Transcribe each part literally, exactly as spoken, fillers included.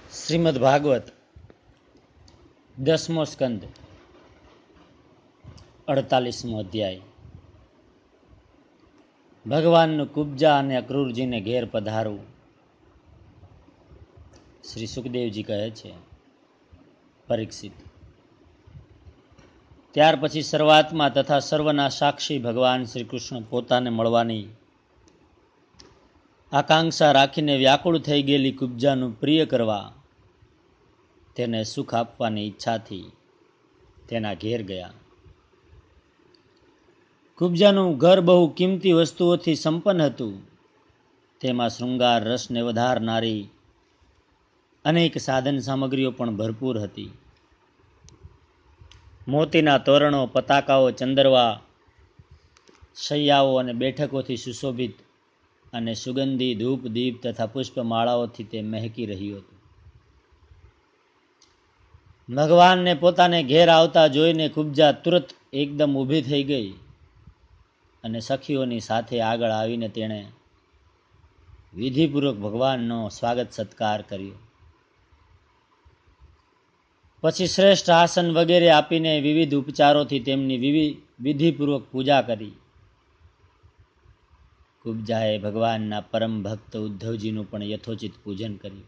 શ્રીમદ ભાગવત દસમો સ્કંદ અડતાલીસમો અધ્યાય. ભગવાનનું કુબ્જા અને અક્રૂરજીને ઘેર પધારવું. શ્રી સુખદેવજી કહે છે, પરીક્ષિત, ત્યાર પછી સર્વાત્મા તથા સર્વના સાક્ષી ભગવાન શ્રી કૃષ્ણ પોતાને મળવાની આકાંક્ષા રાખીને વ્યાકુળ થઈ ગયેલી કુબ્જાનું પ્રિય કરવા, તેને સુખ આપવાની ઈચ્છાથી તેના ઘેર ગયા. કુબ્જાનું ઘર બહુ કિંમતી વસ્તુઓથી સંપન્ન હતું. તેમાં શૃંગાર રસને વધારનારી અનેક સાધન સામગ્રીઓ પણ ભરપૂર હતી. મોતીના તોરણો, પતાકાઓ, ચંદરવા, શૈયાઓ અને બેઠકોથી સુશોભિત અને સુગંધી ધૂપ, દીપ તથા પુષ્પમાળાઓથી તે મહેકી રહ્યું હતું. ભગવાનને પોતાને ઘેર આવતા જોઈને કુબ્જા તુરત એકદમ ઊભી થઈ ગઈ અને સખીઓની સાથે આગળ આવીને તેણે વિધિપૂર્વક ભગવાનનો સ્વાગત સત્કાર કર્યો. પછી શ્રેષ્ઠ આસન વગેરે આપીને વિવિધ ઉપચારોથી તેમની વિવિધ વિધિપૂર્વક પૂજા કરી. કુબ્જાએ ભગવાનના પરમ ભક્ત ઉદ્ધવજીનું પણ યથોચિત પૂજન કર્યું.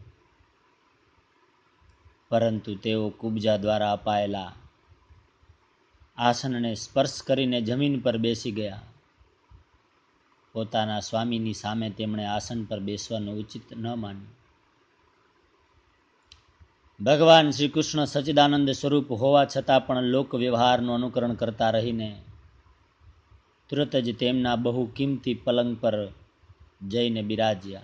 પરંતુ તેઓ કુબ્જા દ્વારા અપાયેલા આસનને સ્પર્શ કરીને જમીન પર બેસી ગયા. પોતાના સ્વામીની સામે તેમણે આસન પર બેસવાનું ઉચિત ન માન્યું. ભગવાન શ્રી કૃષ્ણ સચ્ચિદાનંદ સ્વરૂપ હોવા છતાં પણ લોક વ્યવહારનું અનુકરણ કરતા રહીને તુરત જ તેમના બહુ કિંમતી પલંગ પર જઈને બિરાજ્યા.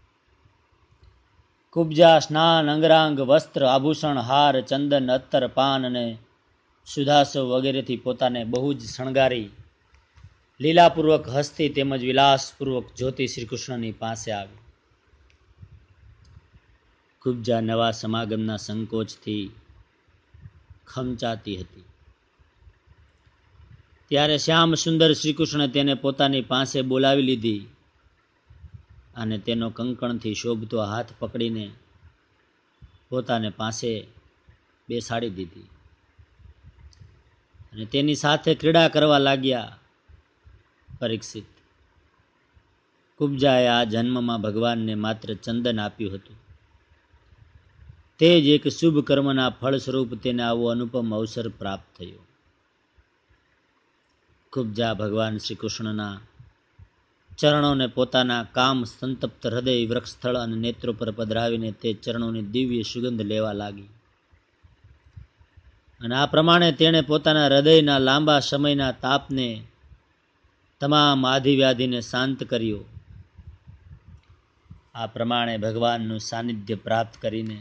કુબ્જા સ્નાન, અંગરાંગ, વસ્ત્ર, આભૂષણ, હાર, ચંદન, અત્તર, પાન અને સુધાસો વગેરેથી પોતાને બહુ જ શણગારી લીલાપૂર્વક હસતી તેમજ વિલાસપૂર્વક જોતી શ્રી કૃષ્ણની પાસે આવી. કુબ્જા નવા સમાગમના સંકોચથી ખમચાતી હતી. ત્યારે શ્યામ સુંદર શ્રી કૃષ્ણે તેને પોતાની પાસે બોલાવી લીધી અને તેનો કંકણથી શોભતો હાથ પકડીને પોતાને પાસે બેસાડી દીધી અને તેની સાથે ક્રીડા કરવા લાગ્યા. પરીક્ષિત, કુબ્જાએ આ જન્મમાં ભગવાનને માત્ર ચંદન આપ્યું હતું. તે જ એક શુભ કર્મના ફળ સ્વરૂપ તેને આવો અનુપમ અવસર પ્રાપ્ત થયો. કુબ્જા ભગવાન શ્રી કૃષ્ણના ચરણોને પોતાના કામ સંતપ્ત હૃદય, વૃક્ષસ્થળ અને નેત્રો પર પધરાવીને તે ચરણોની દિવ્ય સુગંધ લેવા લાગી. અને આ પ્રમાણે તેણે પોતાના હૃદયના લાંબા સમયના તાપને, તમામ આધિવ્યાધિને શાંત કર્યો. આ પ્રમાણે ભગવાનનું સાનિધ્ય પ્રાપ્ત કરીને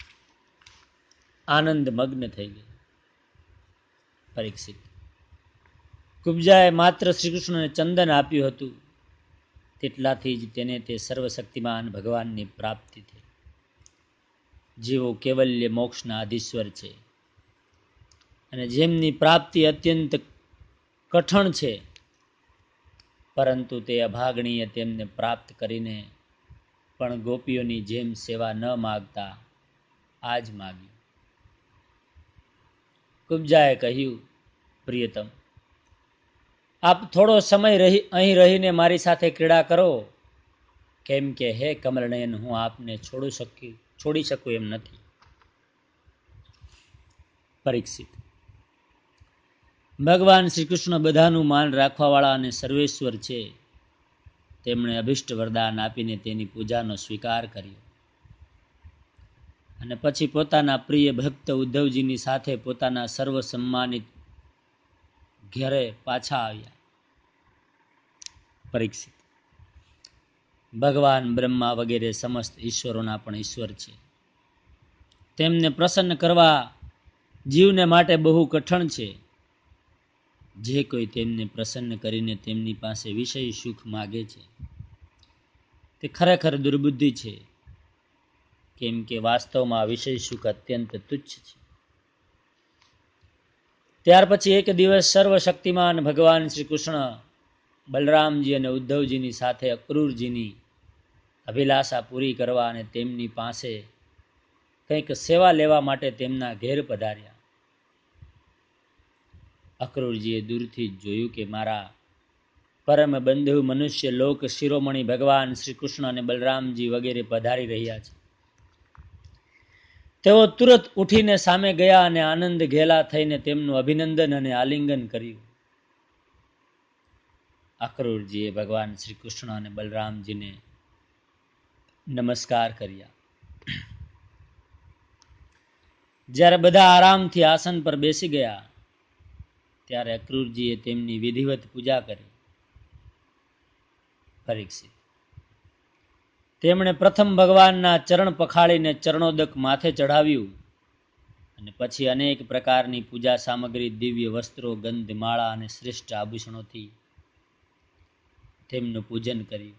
આનંદ મગ્ન થઈ ગઈ. પરીક્ષિત, કુબ્જાએ માત્ર શ્રી કૃષ્ણને ચંદન આપ્યું હતું, તેટલાથી જ તેને તે સર્વશક્તિમાન ભગવાનની પ્રાપ્તિ થઈ. જેઓ કેવલ્ય મોક્ષના અધીશ્વર છે અને જેમની પ્રાપ્તિ અત્યંત કઠણ છે, પરંતુ તે અભાગણીય તેમને પ્રાપ્ત કરીને પણ ગોપીઓની જેમ સેવા ન માગતા આજ માગી. કુબ્જાએ કહ્યું, પ્રિયતમ, આપ થોડો સમય રહી અહીં રહીને મારી સાથે ક્રીડા કરો, કેમ કે હે કમલનયન, હું આપને છોડી શકી છોડી શકું એમ નથી. પરીક્ષિત, ભગવાન શ્રી કૃષ્ણ બધાનું માન રાખવાવાળા અને સર્વેશ્વર છે. તેમણે અભિષ્ટ વરદાન આપીને તેની પૂજાનો સ્વીકાર કર્યો અને પછી પોતાના પ્રિય ભક્ત ઉદ્ધવજીની સાથે પોતાના સર્વ સન્માનિત ઘેરે પાછા આવ્યા. પરીક્ષિત, ભગવાન બ્રહ્મા વગેરે સમસ્ત ઈશ્વરોના પણ ઈશ્વર છે. તેમને પ્રસન્ન કરવા જીવને માટે બહુ કઠણ છે. જે કોઈ તેમને પ્રસન્ન કરીને તેમની પાસે વિષય સુખ માગે છે, તે ખરેખર દુર્બુદ્ધિ છે, કેમ કે વાસ્તવમાં વિષય સુખ અત્યંત તુચ્છ છે. ત્યાર પછી એક દિવસ સર્વશક્તિમાન ભગવાન શ્રી કૃષ્ણ બલરામજી અને ઉદ્ધવજીની સાથે અક્રૂરજીની અભિલાષા પૂરી કરવા અને તેમની પાસે કંઈક સેવા લેવા માટે તેમના ઘેર પધાર્યા. અક્રૂરજીએ દૂરથી જ જોયું કે મારા પરમ બંધુ મનુષ્ય લોક શિરોમણી ભગવાન શ્રી કૃષ્ણ અને બલરામજી વગેરે પધારી રહ્યા છે. તેઓ તુરત ઉઠીને સામે ગયા અને આનંદ ઘેલા થઈને તેમનું અભિનંદન અને આલિંગન કર્યું. અક્રૂરજીએ ભગવાન શ્રી કૃષ્ણ અને બલરામજીને નમસ્કાર કર્યા. જ્યારે બધા આરામથી આસન પર બેસી ગયા ત્યારે અક્રૂરજીએ તેમની વિધિવત પૂજા કરી. પરીક્ષિત, તેમણે પ્રથમ ભગવાનના ચરણ પખાળીને ચરણોદક માથે ચઢાવ્યું અને પછી અનેક પ્રકારની પૂજા સામગ્રી, દિવ્ય વસ્ત્રો, ગંધ, માળા અને શ્રેષ્ઠ આભૂષણોથી તેમનું પૂજન કર્યું.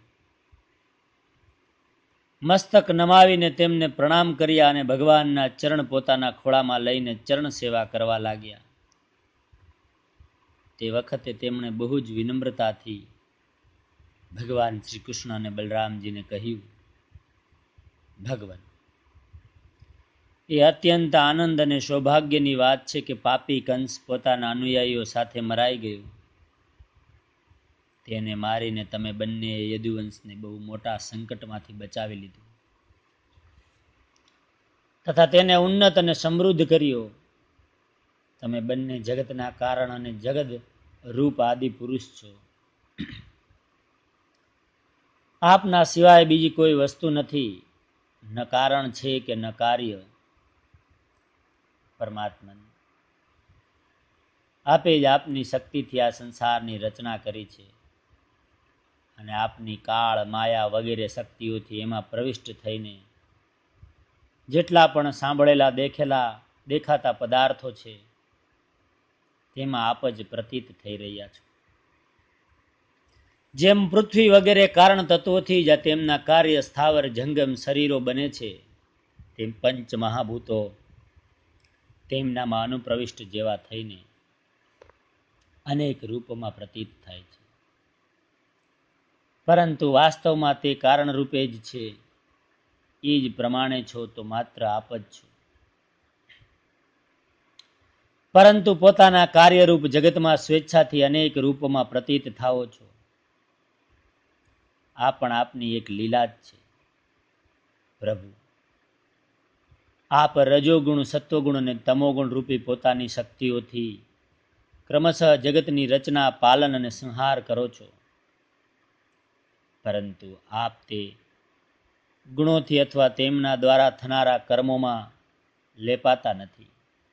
મસ્તક નમાવીને તેમને પ્રણામ કર્યા અને ભગવાનના ચરણ પોતાના ખોળામાં લઈને ચરણ સેવા કરવા લાગ્યા. તે વખતે તેમણે બહુ જ વિનમ્રતાથી ભગવાન શ્રી કૃષ્ણ અને બલરામજીને કહ્યું, ભગવાન, એ અત્યંત આનંદ અને સૌભાગ્યની વાત છે કે પાપી કંસ પોતાના અનુયાયીઓ સાથે મરાઈ ગયું. તેને મારીને તમે બંને યદુવંશને બહુ મોટા સંકટમાંથી બચાવી લીધું તથા તેને ઉન્નત અને સમૃદ્ધ કર્યો. તમે બંને જગતના કારણ અને જગત રૂપ આદિ પુરુષ છો. આપના સિવાય બીજી કોઈ વસ્તુ નથી, ન કારણ છે કે ન કાર્ય. પરમાત્મા, આપે જ આપની શક્તિથી આ સંસારની રચના કરી છે અને આપની કાળ, માયા વગેરે શક્તિઓથી એમાં પ્રવિષ્ટ થઈને જેટલા પણ સાંભળેલા, દેખેલા, દેખાતા પદાર્થો છે તેમાં આપ જ પ્રતીત થઈ રહ્યા છો. જેમ પૃથ્વી વગેરે કારણ તત્વોથી જ તેમના કાર્ય સ્થાવર જંગમ શરીરો બને છે, તેમ પંચ મહાભૂતો તેમનામાં અનુપ્રવિષ્ટ જેવા થઈને અનેક રૂપમાં પ્રતીત થાય છે. પરંતુ વાસ્તવમાં તે કારણ રૂપે જ છે. એ જ પ્રમાણે છો તો માત્ર આપ જ છો. પરંતુ પોતાના કાર્યરૂપ જગતમાં સ્વેચ્છાથી અનેક રૂપમાં પ્રતીત થાઓ છો. આ પણ આપની એક લીલા જ છે. પ્રભુ, આપ રજોગુણ, સત્વગુણ અને તમોગુણ રૂપી પોતાની શક્તિઓથી ક્રમશઃ જગતની રચના, પાલન અને સંહાર કરો છો. પરંતુ આપ તે ગુણોથી અથવા તેમના દ્વારા થનારા કર્મોમાં લેપાતા નથી,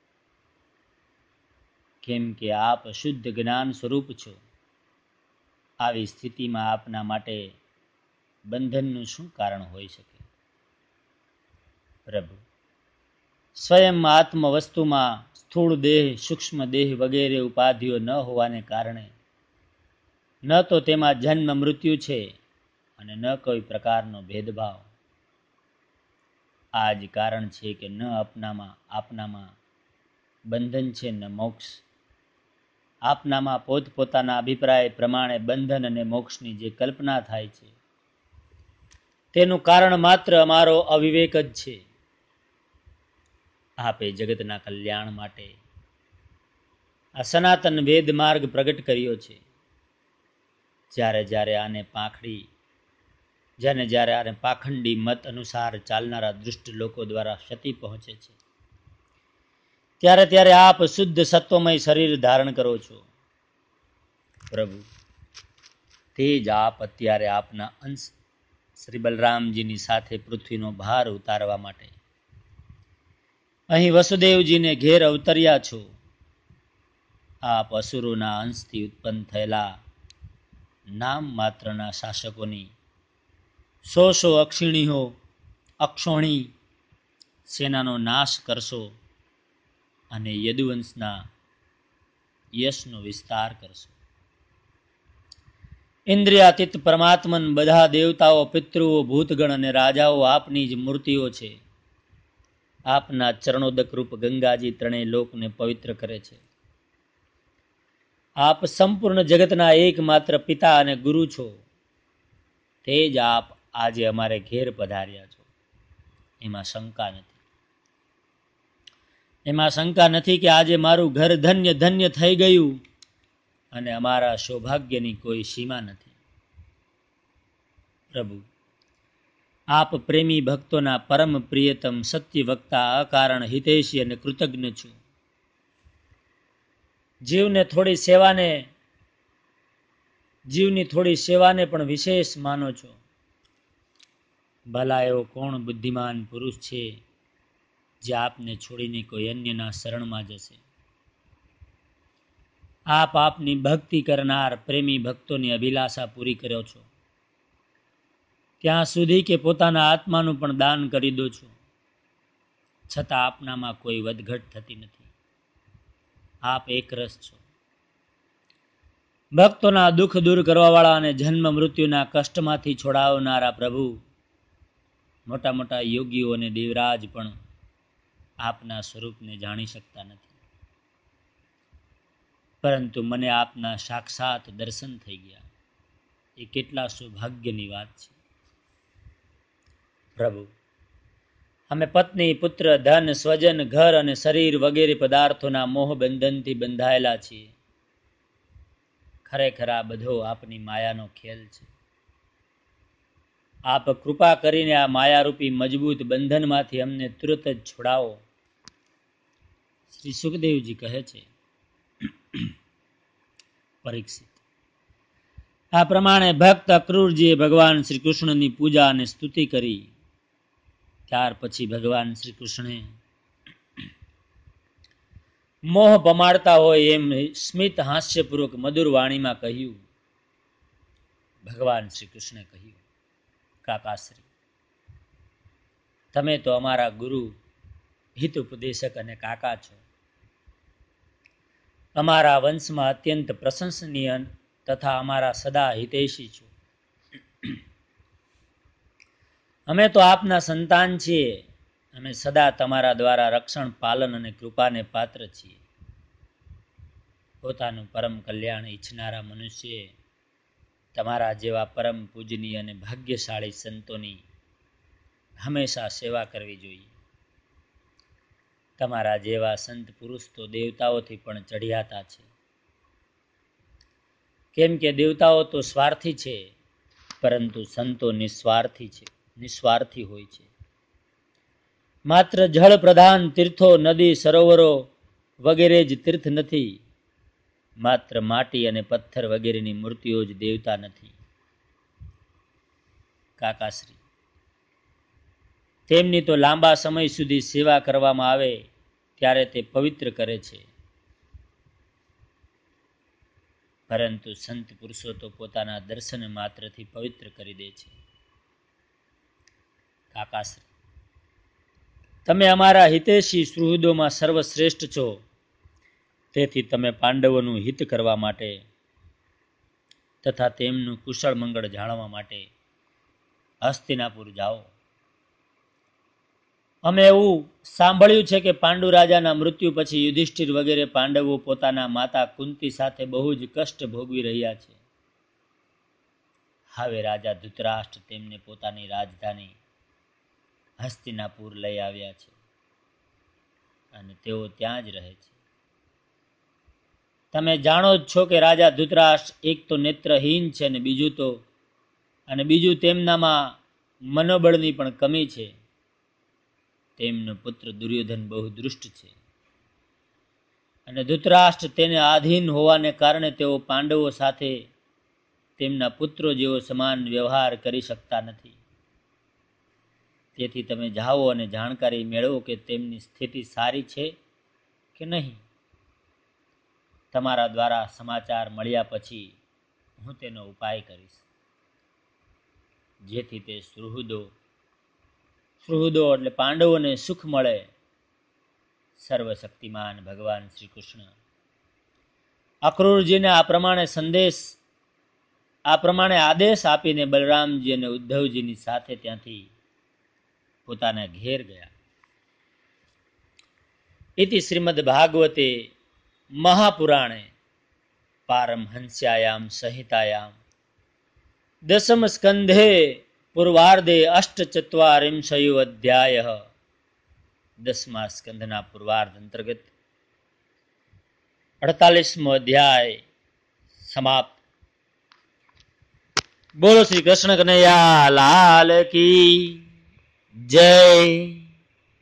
કેમ કે આપ શુદ્ધ જ્ઞાન સ્વરૂપ છો. આવી સ્થિતિમાં આપના માટે બંધનનું શું કારણ હોઈ શકે? પ્રભુ, સ્વયં આત્મ વસ્તુમાં સ્થૂળ દેહ, સૂક્ષ્મ દેહ વગેરે ઉપાધિઓ ન હોવાને કારણે ન તો તેમાં જન્મ મૃત્યુ છે અને ન કોઈ પ્રકારનો ભેદભાવ. આ જ કારણ છે કે ન આપનામાં આપનામાં બંધન છે ન મોક્ષ. આપનામાં પોતપોતાના અભિપ્રાય પ્રમાણે બંધન અને મોક્ષની જે કલ્પના થાય છે તેનું કારણ માત્ર અમારો અવિવેક જ છે. આપે જગતના કલ્યાણ માટે આ સનાતન વેદ માર્ગ પ્રગટ કર્યો છે. જ્યારે જ્યારે આને પાંખડી જેને જ્યારે આને પાખંડી મત અનુસાર ચાલનારા દુષ્ટ લોકો દ્વારા ક્ષતિ પહોંચે છે, ત્યારે ત્યારે આપ શુદ્ધ સત્વમય શરીર ધારણ કરો છો. પ્રભુ, તે જ આપ અત્યારે આપના અંશ શ્રી બલરામજીની સાથે પૃથ્વીનો ભાર ઉતારવા માટે અહીં વસુદેવજીને ઘેર અવતર્યા છો. આપ અસુરોના અંશથી ઉત્પન્ન થયેલા નામ માત્રના શાસકોની સો સો અક્ષિણીઓ અક્ષોણી સેનાનો નાશ કરશો અને યદુવંશના યશનો વિસ્તાર કરશો. ઇન્દ્રિયાતીત પરમાત્મન બધા દેવતાઓ, પિતૃઓ, ભૂતગણ અને રાજાઓ આપની જ મૂર્તિઓ છે. આપના ચરણોદક રૂપ ગંગાજી ત્રણેય લોકને પવિત્ર કરે છે. આપ સંપૂર્ણ જગતના એકમાત્ર પિતા અને ગુરુ છો. તે જ આપ આજે અમારે ઘેર પધાર્યા છો, એમાં શંકા નથી. એમાં શંકા નથી કે આજે મારું ઘર ધન્ય ધન્ય થઈ ગયું અને અમારા સૌભાગ્યની કોઈ સીમા નથી. પ્રભુ, આપ પ્રેમી ભક્તોના પરમ પ્રિયતમ સત્ય વક્તા, અકારણ હિતૈષી અને કૃતજ્ઞ છું. જીવને થોડી સેવાને જીવની થોડી સેવાને પણ વિશેષ માનો છો. ભલા એવો કોણ બુદ્ધિમાન પુરુષ છે જે આપને છોડીને કોઈ અન્યના શરણમાં જશે? આપ આપની ભક્તિ કરનાર પ્રેમી ભક્તોની અભિલાષા પૂરી કર્યો છો. ત્યાં સુધી કે પોતાના આત્માનું પણ દાન કરી દો છો. છતાં આપનામાં કોઈ વધઘટ થતી નથી. આપ એક રસ છો. ભક્તોના દુઃખ દૂર કરવાવાળા અને જન્મ મૃત્યુના કષ્ટમાંથી છોડાવનારા પ્રભુ, મોટા મોટા યોગીઓ અને દેવરાજ પણ આપના સ્વરૂપને જાણી શકતા નથી. પરંતુ મને આપના સાક્ષાત દર્શન થઈ ગયા. એ કેટલા સૌભાગ્યની વાત છે. પ્રભુ, અમે પત્ની, પુત્ર, ધન, સ્વજન, ઘર અને શરીર વગેરે પદાર્થોના મોહ બંધનથી બંધાયેલા છીએ. ખરેખર આ બધો આપની માયાનો ખેલ છે. આપ કૃપા કરીને આ માયારૂપી મજબૂત બંધનમાંથી અમને તુરત જ છોડાવો. શ્રી સુખદેવજી કહે છે, પરીક્ષિત, આ પ્રમાણે ભક્ત અક્રૂરજીએ ભગવાન શ્રી કૃષ્ણની પૂજા અને સ્તુતિ કરી. ત્યાર પછી ભગવાન શ્રી કૃષ્ણે મોહ પમાડતા હોય એમ સ્મિત હાસ્યપૂર્વક મધુર વાણીમાં કહ્યું. ભગવાન શ્રી કૃષ્ણે કહ્યું, કાકાશ્રી, તમે તો અમારા ગુરુ, હિત ઉપદેશક અને કાકા છો. અમારા વંશમાં અત્યંત પ્રશંસનીય તથા અમારા સદા હિતૈષી છો. અમે તો આપના સંતાન છીએ. અમે સદા તમારા દ્વારા રક્ષણ, પાલન અને કૃપાને પાત્ર છીએ. પોતાનું પરમ કલ્યાણ ઈચ્છનારા મનુષ્યએ તમારા જેવા પરમ પૂજનીય અને ભાગ્યશાળી સંતોની હંમેશા સેવા કરવી જોઈએ. તમારા જેવા સંત પુરુષ તો દેવતાઓથી પણ ચઢિયાતા છે. કેમ કે દેવતાઓ તો સ્વાર્થી છે, પરંતુ સંતો નિસ્વાર્થી છે નિસ્વાર્થી હોય છે. માત્ર જળ પ્રધાન તીર્થો, નદી, સરોવરો વગેરે જ તીર્થ નથી. માત્ર માટી અને પથ્થર વગેરેની મૂર્તિઓ જ દેવતા નથી. કાકાશ્રી, તેમની તો લાંબા સમય સુધી સેવા કરવામાં આવે ત્યારે તે પવિત્ર કરે છે. પરંતુ સંત પુરુષો તો પોતાના દર્શન માત્રથી પવિત્ર કરી દે છે. કાકાશ્રી, તમે અમારા હિતૈષી સુહૃદોમાં સર્વશ્રેષ્ઠ છો. તેથી તમે પાંડવોનું હિત કરવા માટે તથા તેમનું કુશળ મંગળ જાણવા માટે હસ્તિનાપુર જાઓ. અમે એવું સાંભળ્યું છે કે પાંડુ રાજાના મૃત્યુ પછી યુધિષ્ઠિર વગેરે પાંડવો પોતાના માતા કુંતી સાથે બહુ જ કષ્ટ ભોગવી રહ્યા છે. હવે રાજા ધૃતરાષ્ટ્ર તેમને પોતાની રાજધાની હસ્તિનાપુર લઈ આવ્યા છે અને તેઓ ત્યાં જ રહે છે. તમે જાણો જ છો કે રાજા ધૃતરાષ્ટ્ર એક તો નેત્રહીન છે અને બીજું તો અને બીજું તેમનામાં મનોબળની પણ કમી છે. તેમનો પુત્ર દુર્યોધન બહુ દુષ્ટ છે અને ધૃતરાષ્ટ્ર તેને આધીન હોવાને કારણે તેઓ પાંડવો સાથે તેમના પુત્રો જેવો સમાન વ્યવહાર કરી શકતા નથી. તેથી તમે જાઓ અને જાણકારી મેળવો કે તેમની સ્થિતિ સારી છે કે નહીં. તમારા દ્વારા સમાચાર મળ્યા પછી હું તેનો ઉપાય કરીશ, જેથી તે સુહૃદો સુહૃદો એટલે પાંડવોને સુખ મળે. સર્વશક્તિમાન ભગવાન શ્રી કૃષ્ણ અક્રૂરજીને આ પ્રમાણે સંદેશ આ પ્રમાણે આદેશ આપીને બલરામજી અને ઉદ્ધવજીની સાથે ત્યાંથી પોતાના ઘેર ગયા. ઇતિ શ્રીમદ ભાગવતે મહાપુરાણે પારમહંસ્યાયામ સંહિતાયામ દશમ સ્કંધે પૂર્વાર્ધે અષ્ટચત્વારિંશયો અધ્યાયઃ દસમા સ્કંદના પૂર્વાર્ધ અંતર્ગત અડતાલીસમો અધ્યાય સમાપ્ત. બોલો શ્રી કૃષ્ણ કનૈયા લાલ કી જય.